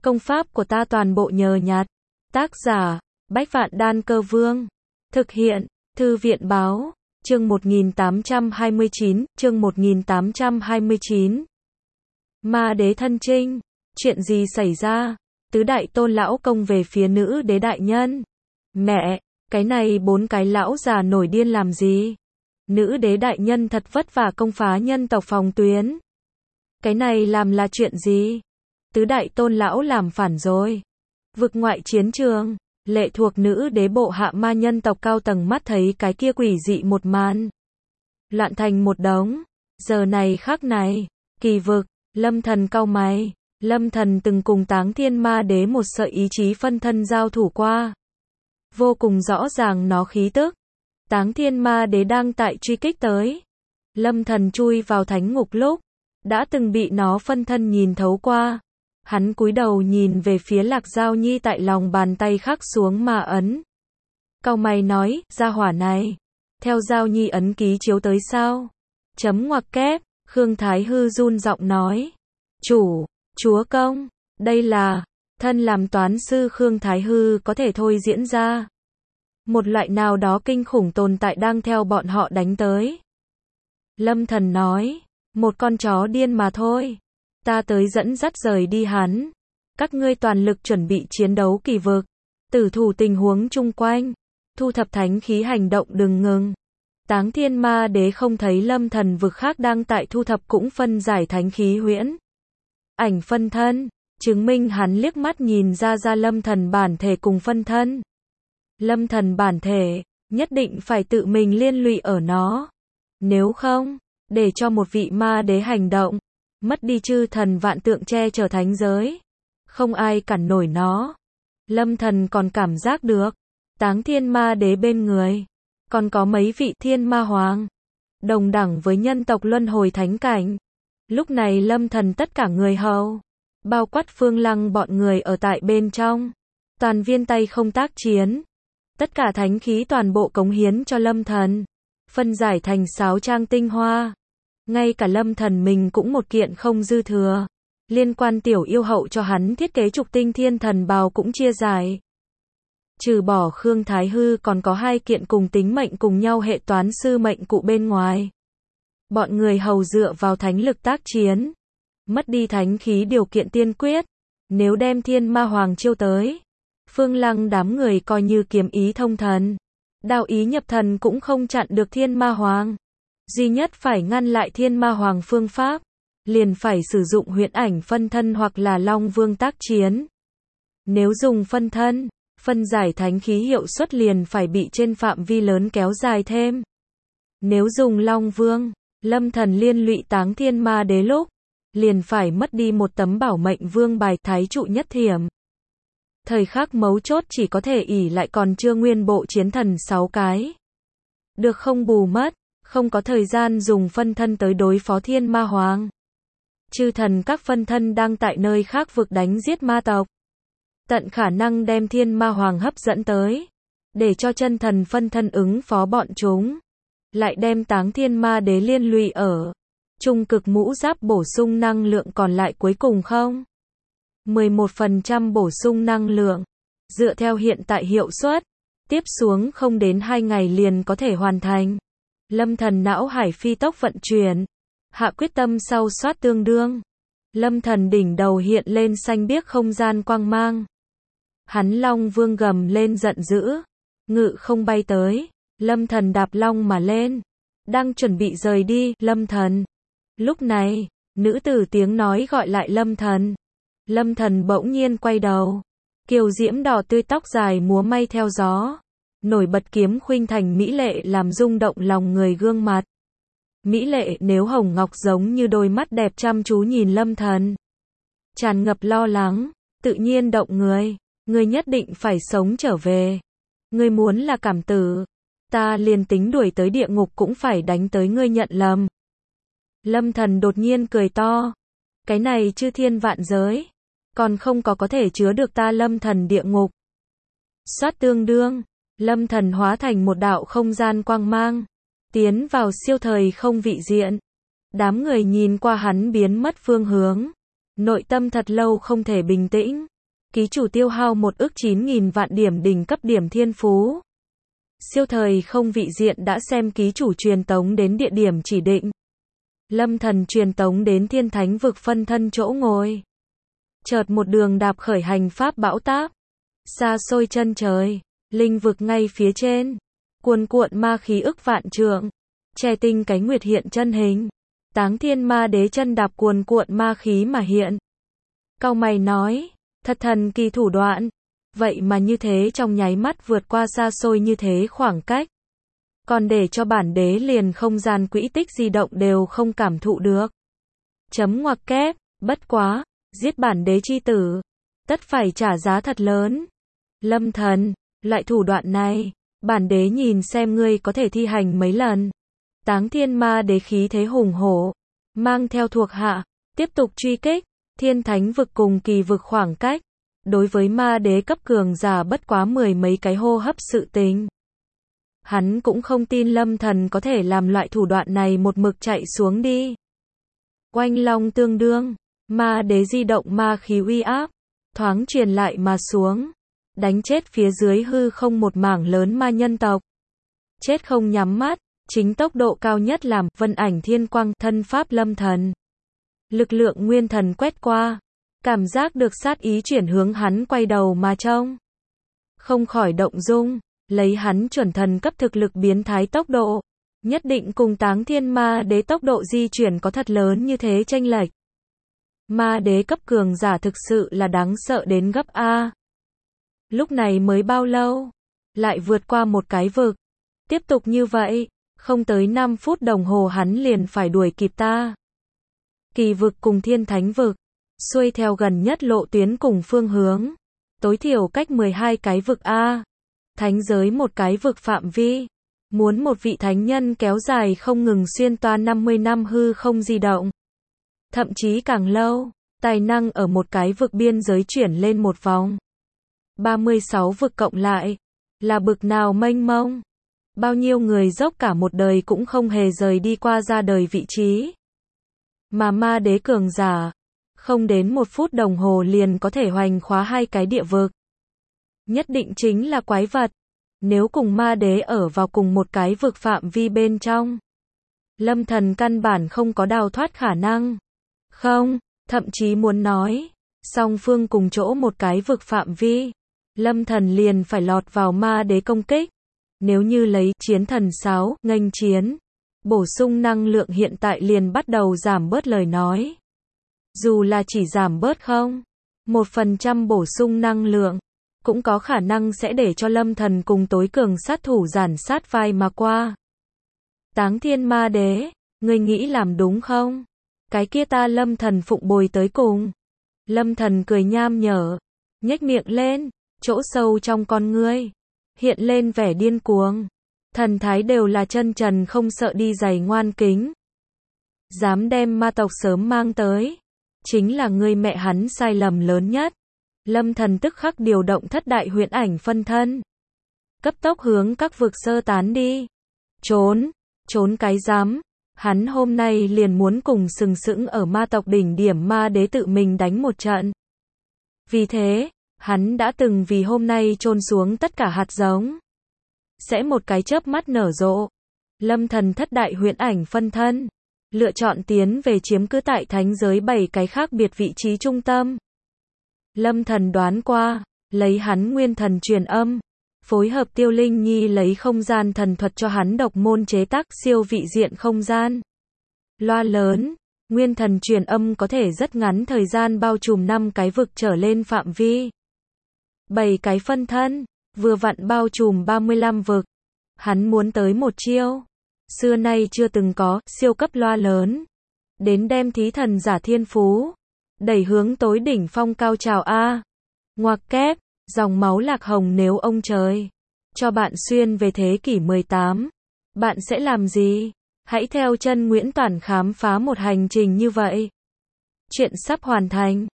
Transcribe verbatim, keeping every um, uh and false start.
Công pháp của ta toàn bộ nhờ nhặt. Tác giả, Bách Vạn Đan Cơ Vương. Thực hiện, Thư viện Báo. Chương một nghìn tám trăm hai mươi chín, chương một nghìn tám trăm hai mươi chín. Ma đế thân trinh. Chuyện gì xảy ra? Tứ đại tôn lão công về phía nữ đế đại nhân. Mẹ, cái này bốn cái lão già nổi điên làm gì? Nữ đế đại nhân thật vất vả công phá nhân tộc phòng tuyến. Cái này làm là chuyện gì? Tứ đại tôn lão làm phản rồi. Vực ngoại chiến trường, lệ thuộc nữ đế bộ hạ ma nhân tộc cao tầng mắt thấy cái kia quỷ dị một màn. Loạn thành một đống. Giờ này khắc này, Kỳ Vực, Lâm Thần cau mày. Lâm Thần từng cùng Táng Thiên Ma Đế một sợi ý chí phân thân giao thủ qua. Vô cùng rõ ràng nó khí tức. Táng Thiên Ma Đế đang tại truy kích tới. Lâm Thần chui vào thánh ngục lúc, đã từng bị nó phân thân nhìn thấu qua. Hắn cúi đầu nhìn về phía Lạc Giao Nhi tại lòng bàn tay khắc xuống ma ấn. Cau mày nói, gia hỏa này, theo Giao Nhi ấn ký chiếu tới sao? Chấm ngoặc kép, Khương Thái Hư run giọng nói. Chủ, chúa công, đây là, thân làm toán sư Khương Thái Hư có thể thôi diễn ra. Một loại nào đó kinh khủng tồn tại đang theo bọn họ đánh tới. Lâm Thần nói, một con chó điên mà thôi. Ta tới dẫn dắt rời đi hắn. Các ngươi toàn lực chuẩn bị chiến đấu Kỳ Vực. Tử thủ tình huống chung quanh. Thu thập thánh khí hành động đừng ngừng. Táng Thiên Ma Đế không thấy Lâm Thần vực khác đang tại thu thập cũng phân giải thánh khí huyễn. Ảnh phân thân. Chứng minh hắn liếc mắt nhìn ra ra Lâm Thần bản thể cùng phân thân. Lâm Thần bản thể, nhất định phải tự mình liên lụy ở nó. Nếu không, để cho một vị ma đế hành động, mất đi chư thần vạn tượng che chở thánh giới. Không ai cản nổi nó. Lâm Thần còn cảm giác được. Táng Thiên Ma Đế bên người. Còn có mấy vị thiên ma hoàng. Đồng đẳng với nhân tộc luân hồi thánh cảnh. Lúc này Lâm Thần tất cả người hầu. Bao quát Phương Lăng bọn người ở tại bên trong. Toàn viên tay không tác chiến. Tất cả thánh khí toàn bộ cống hiến cho Lâm Thần. Phân giải thành sáu trang tinh hoa. Ngay cả Lâm Thần mình cũng một kiện không dư thừa. Liên quan tiểu yêu hậu cho hắn thiết kế trục tinh thiên thần bào cũng chia giải. Trừ bỏ Khương Thái Hư còn có hai kiện cùng tính mệnh cùng nhau hệ toán sư mệnh cụ bên ngoài. Bọn người hầu dựa vào thánh lực tác chiến. Mất đi thánh khí điều kiện tiên quyết. Nếu đem thiên ma hoàng chiêu tới. Phương Lăng đám người coi như kiếm ý thông thần. Đạo ý nhập thần cũng không chặn được thiên ma hoàng. Duy nhất phải ngăn lại thiên ma hoàng phương pháp, liền phải sử dụng huyễn ảnh phân thân hoặc là Long Vương tác chiến. Nếu dùng phân thân, phân giải thánh khí hiệu suất liền phải bị trên phạm vi lớn kéo dài thêm. Nếu dùng Long Vương, Lâm Thần liên lụy Táng Thiên Ma Đế lúc, liền phải mất đi một tấm bảo mệnh vương bài thái trụ nhất thiểm. Thời khắc mấu chốt chỉ có thể ỷ lại còn chưa nguyên bộ chiến thần sáu cái. Được không bù mất. Không có thời gian dùng phân thân tới đối phó thiên ma hoàng. Chư thần các phân thân đang tại nơi khác vực đánh giết ma tộc. Tận khả năng đem thiên ma hoàng hấp dẫn tới. Để cho chân thần phân thân ứng phó bọn chúng. Lại đem Táng Thiên Ma Đế liên lụy ở. Trung cực mũ giáp bổ sung năng lượng còn lại cuối cùng không? mười một phần trăm bổ sung năng lượng. Dựa theo hiện tại hiệu suất. Tiếp xuống không đến hai ngày liền có thể hoàn thành. Lâm Thần não hải phi tốc vận chuyển. Hạ quyết tâm sau soát tương đương. Lâm Thần đỉnh đầu hiện lên xanh biếc không gian quang mang. Hắn Long Vương gầm lên giận dữ. Ngự không bay tới. Lâm Thần đạp long mà lên. Đang chuẩn bị rời đi, Lâm Thần. Lúc này, nữ tử tiếng nói gọi lại Lâm Thần. Lâm Thần bỗng nhiên quay đầu. Kiều diễm đỏ tươi tóc dài múa may theo gió. Nổi bật kiếm khuynh thành mỹ lệ làm rung động lòng người gương mặt. Mỹ lệ nếu hồng ngọc giống như đôi mắt đẹp chăm chú nhìn Lâm Thần. Tràn ngập lo lắng, tự nhiên động người. Ngươi nhất định phải sống trở về. Ngươi muốn là cảm tử. Ta liền tính đuổi tới địa ngục cũng phải đánh tới ngươi nhận lầm. Lâm Thần đột nhiên cười to. Cái này chư thiên vạn giới. Còn không có có thể chứa được ta Lâm Thần địa ngục. Soát tương đương. Lâm Thần hóa thành một đạo không gian quang mang. Tiến vào siêu thời không vị diện. Đám người nhìn qua hắn biến mất phương hướng. Nội tâm thật lâu không thể bình tĩnh. Ký chủ tiêu hao một ức chín nghìn vạn điểm đỉnh cấp điểm thiên phú. Siêu thời không vị diện đã xem ký chủ truyền tống đến địa điểm chỉ định. Lâm Thần truyền tống đến thiên thánh vực phân thân chỗ ngồi. Chợt một đường đạp khởi hành pháp bão táp. Xa xôi chân trời, linh vực ngay phía trên. Cuồn cuộn ma khí ức vạn trượng. Che tinh cái nguyệt hiện chân hình. Táng thiên ma đế chân đạp cuồn cuộn ma khí mà hiện. Cau mày nói, thật thần kỳ thủ đoạn. Vậy mà như thế trong nháy mắt vượt qua xa xôi như thế khoảng cách. Còn để cho bản đế liền không gian quỹ tích di động đều không cảm thụ được. Chấm ngoặc kép, bất quá, giết bản đế chi tử. Tất phải trả giá thật lớn. Lâm Thần, loại thủ đoạn này, bản đế nhìn xem ngươi có thể thi hành mấy lần. Táng thiên ma đế khí thế hùng hổ. Mang theo thuộc hạ, tiếp tục truy kích. Thiên thánh vực cùng kỳ vực khoảng cách. Đối với ma đế cấp cường giả bất quá mười mấy cái hô hấp sự tình. Hắn cũng không tin Lâm Thần có thể làm loại thủ đoạn này một mực chạy xuống đi. Oanh long tương đương, ma đế di động ma khí uy áp, thoáng truyền lại mà xuống, đánh chết phía dưới hư không một mảng lớn ma nhân tộc. Chết không nhắm mắt, chính tốc độ cao nhất làm vân ảnh thiên quang thân pháp Lâm Thần. Lực lượng nguyên thần quét qua, cảm giác được sát ý chuyển hướng hắn quay đầu mà trông. Không khỏi động dung, lấy hắn chuẩn thần cấp thực lực biến thái tốc độ, nhất định cùng Táng thiên ma đế tốc độ di chuyển có thật lớn như thế chênh lệch. Ma đế cấp cường giả thực sự là đáng sợ đến gấp A. Lúc này mới bao lâu? Lại vượt qua một cái vực. Tiếp tục như vậy, không tới năm phút đồng hồ hắn liền phải đuổi kịp ta. Kỳ vực cùng thiên thánh vực, xuôi theo gần nhất lộ tuyến cùng phương hướng. Tối thiểu cách mười hai cái vực A. Thánh giới một cái vực phạm vi. Muốn một vị thánh nhân kéo dài không ngừng xuyên toa năm mươi năm hư không di động. Thậm chí càng lâu, tài năng ở một cái vực biên giới chuyển lên một vòng. ba mươi sáu vực cộng lại, là bực nào mênh mông. Bao nhiêu người dốc cả một đời cũng không hề rời đi qua ra đời vị trí. Mà ma đế cường giả, không đến một phút đồng hồ liền có thể hoành khóa hai cái địa vực. Nhất định chính là quái vật. Nếu cùng ma đế ở vào cùng một cái vực phạm vi bên trong, Lâm Thần căn bản không có đào thoát khả năng. Không, thậm chí muốn nói, song phương cùng chỗ một cái vực phạm vi, Lâm Thần liền phải lọt vào ma đế công kích. Nếu như lấy chiến thần sáo, nghênh chiến, bổ sung năng lượng hiện tại liền bắt đầu giảm bớt lời nói. Dù là chỉ giảm bớt không, một phần trăm bổ sung năng lượng, cũng có khả năng sẽ để cho Lâm Thần cùng tối cường sát thủ giản sát vai mà qua. Táng thiên ma đế, ngươi nghĩ làm đúng không? Cái kia ta Lâm Thần phụng bồi tới cùng. Lâm Thần cười nham nhở, nhếch miệng lên, chỗ sâu trong con ngươi hiện lên vẻ điên cuồng. Thần thái đều là chân trần không sợ đi giày ngoan kính. Dám đem ma tộc sớm mang tới, chính là ngươi mẹ hắn sai lầm lớn nhất. Lâm Thần tức khắc điều động thất đại huyễn ảnh phân thân, cấp tốc hướng các vực sơ tán đi. Trốn, trốn cái rắm, hắn hôm nay liền muốn cùng sừng sững ở ma tộc đỉnh điểm ma đế tự mình đánh một trận. Vì thế, hắn đã từng vì hôm nay chôn xuống tất cả hạt giống. Sẽ một cái chớp mắt nở rộ. Lâm Thần thất đại huyễn ảnh phân thân, lựa chọn tiến về chiếm cứ tại thánh giới bảy cái khác biệt vị trí trung tâm. Lâm Thần đoán qua, lấy hắn nguyên thần truyền âm, phối hợp Tiêu Linh Nhi lấy không gian thần thuật cho hắn độc môn chế tác siêu vị diện không gian. Loa lớn, nguyên thần truyền âm có thể rất ngắn thời gian bao trùm năm cái vực trở lên phạm vi. bảy cái phân thân, vừa vặn bao trùm ba mươi lăm vực. Hắn muốn tới một chiêu, xưa nay chưa từng có, siêu cấp loa lớn. Đến đem thí thần giả thiên phú, đẩy hướng tối đỉnh phong cao trào A. Ngoặc kép, dòng máu lạc hồng nếu ông trời cho bạn xuyên về thế kỷ mười tám, bạn sẽ làm gì? Hãy theo chân Nguyễn Toản khám phá một hành trình như vậy. Chuyện sắp hoàn thành.